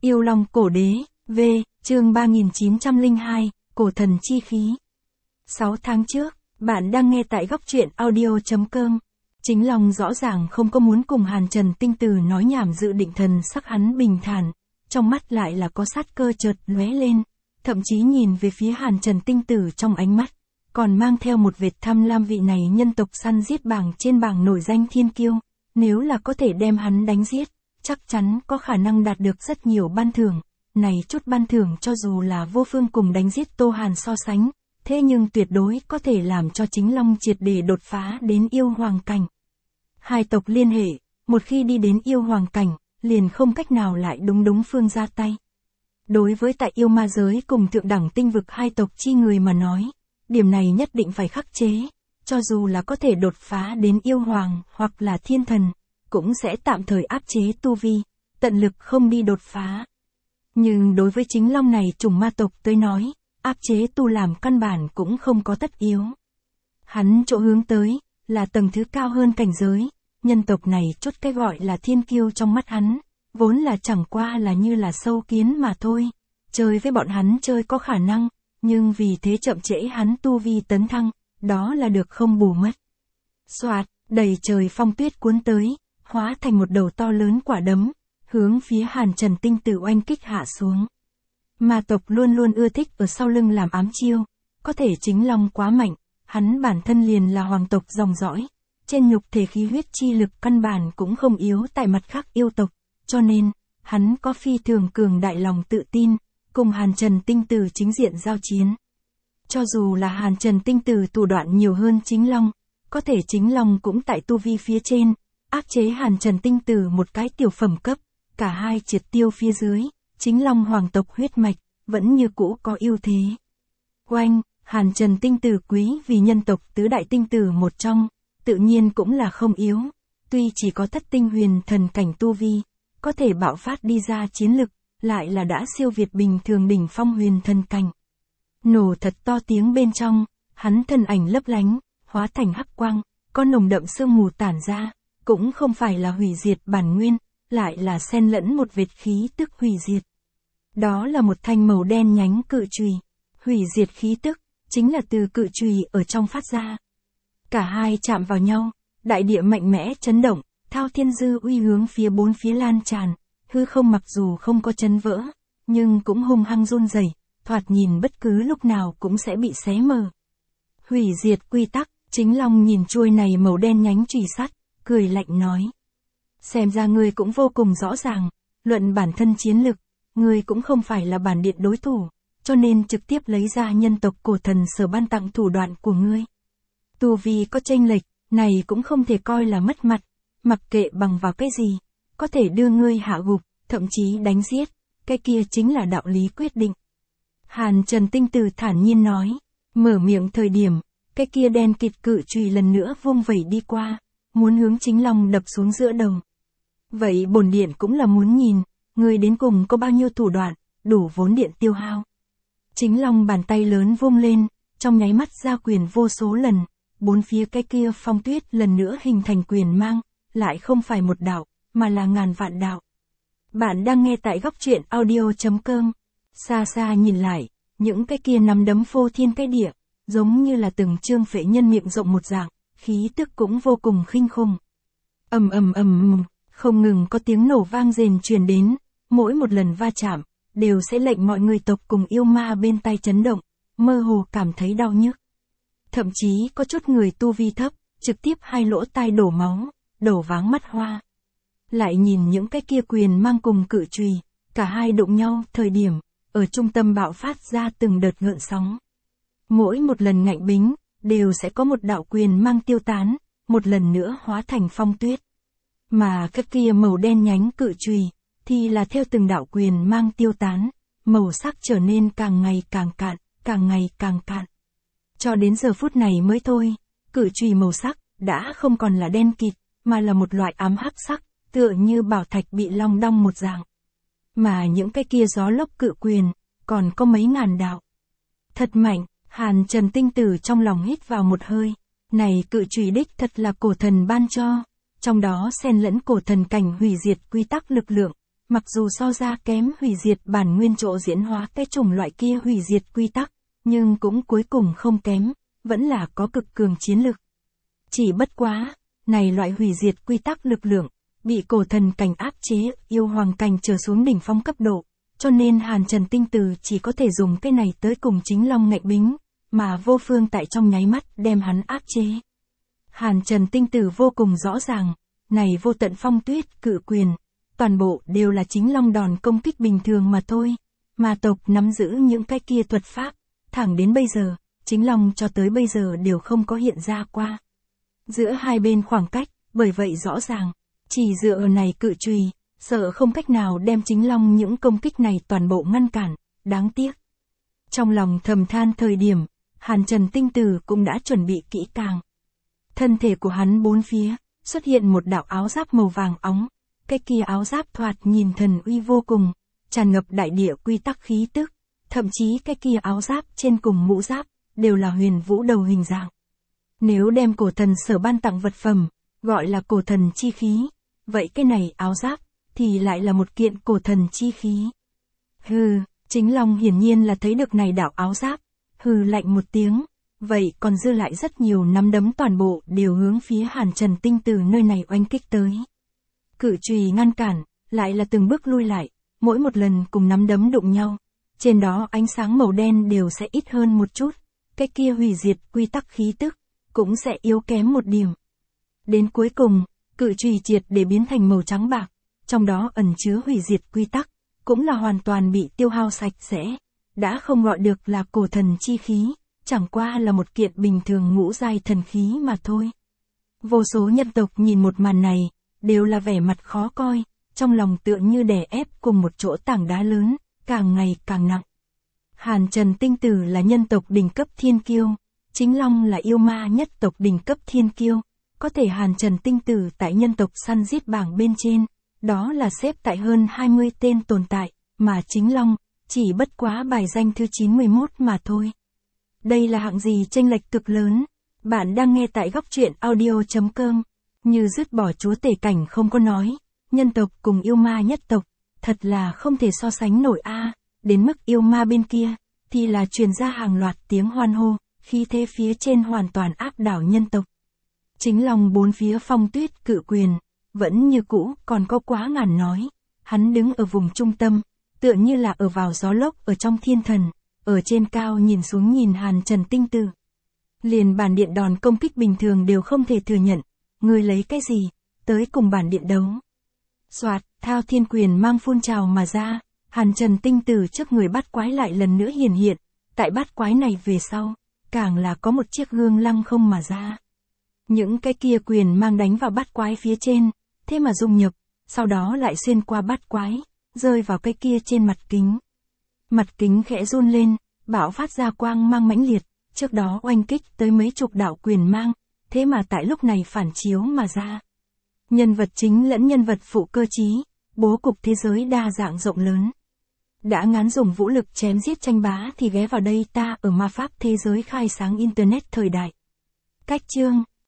Yêu Long Cổ Đế, V, chương 3902, Cổ Thần Chi Khí. 6 tháng trước, bạn đang nghe tại góc truyện audio.com. Chính Long rõ ràng không có muốn cùng Hàn Trần Tinh Tử nói nhảm, dự định thần sắc hắn bình thản, trong mắt lại là có sát cơ chợt lóe lên, thậm chí nhìn về phía Hàn Trần Tinh Tử trong ánh mắt, còn mang theo một vệt tham lam. Vị này nhân tộc săn giết bảng trên bảng nổi danh thiên kiêu, nếu là có thể đem hắn đánh giết, chắc chắn có khả năng đạt được rất nhiều ban thưởng. Này chút ban thưởng cho dù là Vô Phương cùng đánh giết Tô Hàn so sánh, thế nhưng tuyệt đối có thể làm cho Chính Long triệt để đột phá đến yêu hoàng cảnh. Hai tộc liên hệ, một khi đi đến yêu hoàng cảnh, liền không cách nào lại đúng phương ra tay. Đối với tại yêu ma giới cùng thượng đẳng tinh vực hai tộc chi người mà nói, điểm này nhất định phải khắc chế, cho dù là có thể đột phá đến yêu hoàng hoặc là thiên thần, cũng sẽ tạm thời áp chế tu vi, tận lực không đi đột phá. Nhưng đối với Chính Long này chủng ma tộc tới nói, áp chế tu làm căn bản cũng không có tất yếu. Hắn chỗ hướng tới, là tầng thứ cao hơn cảnh giới, nhân tộc này chốt cái gọi là thiên kiêu trong mắt hắn, vốn là chẳng qua là như là sâu kiến mà thôi, chơi với bọn hắn chơi có khả năng, nhưng vì thế chậm trễ hắn tu vi tấn thăng, đó là được không bù mất. Soạt, đầy trời phong tuyết cuốn tới, hóa thành một đầu to lớn quả đấm, hướng phía Hàn Trần Tinh Tử oanh kích hạ xuống. Ma tộc luôn luôn ưa thích ở sau lưng làm ám chiêu, có thể Chính Long quá mạnh, hắn bản thân liền là hoàng tộc dòng dõi, trên nhục thể khí huyết chi lực căn bản cũng không yếu tại mặt khác yêu tộc, cho nên, hắn có phi thường cường đại lòng tự tin, cùng Hàn Trần Tinh Tử chính diện giao chiến. Cho dù là Hàn Trần Tinh Tử thủ đoạn nhiều hơn Chính Long, có thể Chính Long cũng tại tu vi phía trên, áp chế Hàn Trần Tinh Tử một cái tiểu phẩm cấp, cả hai triệt tiêu phía dưới, Chính Long hoàng tộc huyết mạch, vẫn như cũ có ưu thế. Oanh, Hàn Trần Tinh Tử quý vì nhân tộc tứ đại tinh tử một trong, tự nhiên cũng là không yếu, tuy chỉ có thất tinh huyền thần cảnh tu vi, có thể bạo phát đi ra chiến lực, lại là đã siêu việt bình thường đỉnh phong huyền thần cảnh. Nổ thật to tiếng bên trong, hắn thân ảnh lấp lánh, hóa thành hắc quang, có nồng đậm sương mù tản ra, cũng không phải là hủy diệt bản nguyên, lại là xen lẫn một vệt khí tức hủy diệt. Đó là một thanh màu đen nhánh cự chùy, hủy diệt khí tức, chính là từ cự chùy ở trong phát ra. Cả hai chạm vào nhau, đại địa mạnh mẽ chấn động, thao thiên dư uy hướng phía bốn phía lan tràn, hư không mặc dù không có chấn vỡ, nhưng cũng hung hăng run rẩy, thoạt nhìn bất cứ lúc nào cũng sẽ bị xé mờ. Hủy diệt quy tắc, Chính Long nhìn chuôi này màu đen nhánh chùy sắt, cười lạnh nói. Xem ra ngươi cũng vô cùng rõ ràng, luận bản thân chiến lực, ngươi cũng không phải là bản điện đối thủ, cho nên trực tiếp lấy ra nhân tộc cổ thần sở ban tặng thủ đoạn của ngươi. Tu vi có chênh lệch, này cũng không thể coi là mất mặt, mặc kệ bằng vào cái gì, có thể đưa ngươi hạ gục, thậm chí đánh giết, cái kia chính là đạo lý quyết định. Hàn Trần Tinh Tử thản nhiên nói, mở miệng thời điểm, cái kia đen kịt cự chùy lần nữa vung vẩy đi qua, muốn hướng Chính Long đập xuống giữa đầu. Vậy bổn điện cũng là muốn nhìn, ngươi đến cùng có bao nhiêu thủ đoạn, đủ vốn điện tiêu hao. Chính Long bàn tay lớn vung lên, trong nháy mắt ra quyền vô số lần, bốn phía cái kia phong tuyết lần nữa hình thành quyền mang, lại không phải một đạo, mà là ngàn vạn đạo. Bạn đang nghe tại góc truyện audio.com. Xa xa nhìn lại, những cái kia nắm đấm phô thiên cái địa, giống như là từng trương phệ nhân miệng rộng một dạng, khí tức cũng vô cùng khinh khủng. Ầm ầm ầm, không ngừng có tiếng nổ vang rền truyền đến, mỗi một lần va chạm, đều sẽ lệnh mọi người tộc cùng yêu ma bên tai chấn động, mơ hồ cảm thấy đau nhức. Thậm chí có chút người tu vi thấp, trực tiếp hai lỗ tai đổ máu, đổ váng mắt hoa. Lại nhìn những cái kia quyền mang cùng cự chùy, cả hai đụng nhau thời điểm, ở trung tâm bạo phát ra từng đợt gợn sóng. Mỗi một lần ngạnh bính, đều sẽ có một đạo quyền mang tiêu tán, một lần nữa hóa thành phong tuyết. Mà cái kia màu đen nhánh cự chùy, thì là theo từng đạo quyền mang tiêu tán, màu sắc trở nên càng ngày càng cạn, càng ngày càng cạn. Cho đến giờ phút này mới thôi, cự chùy màu sắc, đã không còn là đen kịt, mà là một loại ám hắc sắc, tựa như bảo thạch bị long đong một dạng. Mà những cái kia gió lốc cự quyền, còn có mấy ngàn đạo. Thật mạnh, Hàn Trần Tinh Tử trong lòng hít vào một hơi, này cự chùy đích thật là cổ thần ban cho, trong đó xen lẫn cổ thần cảnh hủy diệt quy tắc lực lượng, mặc dù so ra kém hủy diệt bản nguyên chỗ diễn hóa cái chủng loại kia hủy diệt quy tắc, nhưng cũng cuối cùng không kém, vẫn là có cực cường chiến lực. Chỉ bất quá, này loại hủy diệt quy tắc lực lượng, bị cổ thần cảnh áp chế, yêu hoàng cảnh trở xuống đỉnh phong cấp độ, cho nên Hàn Trần Tinh Tử chỉ có thể dùng cái này tới cùng Chính Long ngạnh bính, mà vô phương tại trong nháy mắt đem hắn áp chế. Hàn Trần Tinh Tử vô cùng rõ ràng, này vô tận phong tuyết, cự quyền, toàn bộ đều là Chính Long đòn công kích bình thường mà thôi, mà tộc nắm giữ những cái kia thuật pháp, thẳng đến bây giờ, Chính Long cho tới bây giờ đều không có hiện ra qua. Giữa hai bên khoảng cách, bởi vậy rõ ràng, chỉ dựa ở này cự chùy, sợ không cách nào đem Chính Long những công kích này toàn bộ ngăn cản, đáng tiếc. Trong lòng thầm than thời điểm, Hàn Trần Tinh Tử cũng đã chuẩn bị kỹ càng. Thân thể của hắn bốn phía, xuất hiện một đạo áo giáp màu vàng óng, cái kia áo giáp thoạt nhìn thần uy vô cùng, tràn ngập đại địa quy tắc khí tức, thậm chí cái kia áo giáp trên cùng mũ giáp, đều là huyền vũ đầu hình dạng. Nếu đem cổ thần sở ban tặng vật phẩm, gọi là cổ thần chi khí, vậy cái này áo giáp, thì lại là một kiện cổ thần chi khí. Hừ, Chính Long hiển nhiên là thấy được này đạo áo giáp, hừ lạnh một tiếng, vậy còn dư lại rất nhiều nắm đấm toàn bộ đều hướng phía Hàn Trần Tinh Tử nơi này oanh kích tới. Cự chùy ngăn cản, lại là từng bước lui lại, mỗi một lần cùng nắm đấm đụng nhau, trên đó ánh sáng màu đen đều sẽ ít hơn một chút, cái kia hủy diệt quy tắc khí tức, cũng sẽ yếu kém một điểm. Đến cuối cùng, cự chùy triệt để biến thành màu trắng bạc, trong đó ẩn chứa hủy diệt quy tắc, cũng là hoàn toàn bị tiêu hao sạch sẽ, đã không gọi được là cổ thần chi khí, chẳng qua là một kiện bình thường ngũ giai thần khí mà thôi. Vô số nhân tộc nhìn một màn này, đều là vẻ mặt khó coi, trong lòng tựa như đè ép cùng một chỗ tảng đá lớn, càng ngày càng nặng. Hàn Trần Tinh Tử là nhân tộc đỉnh cấp thiên kiêu, Chính Long là yêu ma nhất tộc đỉnh cấp thiên kiêu, có thể Hàn Trần Tinh Tử tại nhân tộc săn giết bảng bên trên, đó là xếp tại hơn 20 tên tồn tại, mà Chính Long, chỉ bất quá bài danh thứ 91 mà thôi. Đây là hạng gì chênh lệch cực lớn, bạn đang nghe tại góc truyện audio.com, như dứt bỏ chúa tể cảnh không có nói, nhân tộc cùng yêu ma nhất tộc, thật là không thể so sánh nổi a. Đến mức yêu ma bên kia, thì là truyền ra hàng loạt tiếng hoan hô, khí thế phía trên hoàn toàn áp đảo nhân tộc. Chính Long bốn phía phong tuyết cự quyền, vẫn như cũ còn có quá ngàn nói, hắn đứng ở vùng trung tâm, tựa như là ở vào gió lốc ở trong thiên thần, ở trên cao nhìn xuống nhìn Hàn Trần Tinh Tử. Liền bản điện đòn công kích bình thường đều không thể thừa nhận, ngươi lấy cái gì, tới cùng bản điện đấu. Soạt, thao thiên quyền mang phun trào mà ra, Hàn Trần Tinh Tử trước người bát quái lại lần nữa hiển hiện, tại bát quái này về sau, càng là có một chiếc gương lăng không mà ra. Những cái kia quyền mang đánh vào bát quái phía trên, thế mà dung nhập, sau đó lại xuyên qua bát quái, rơi vào cái kia trên mặt kính. Mặt kính khẽ run lên, bạo phát ra quang mang mãnh liệt, trước đó oanh kích tới mấy chục đạo quyền mang, thế mà tại lúc này phản chiếu mà ra. Nhân vật chính lẫn nhân vật phụ cơ trí, bố cục thế giới đa dạng rộng lớn. Đã ngán dùng vũ lực chém giết tranh bá thì ghé vào đây ta ở ma pháp thế giới khai sáng Internet thời đại. Cách chương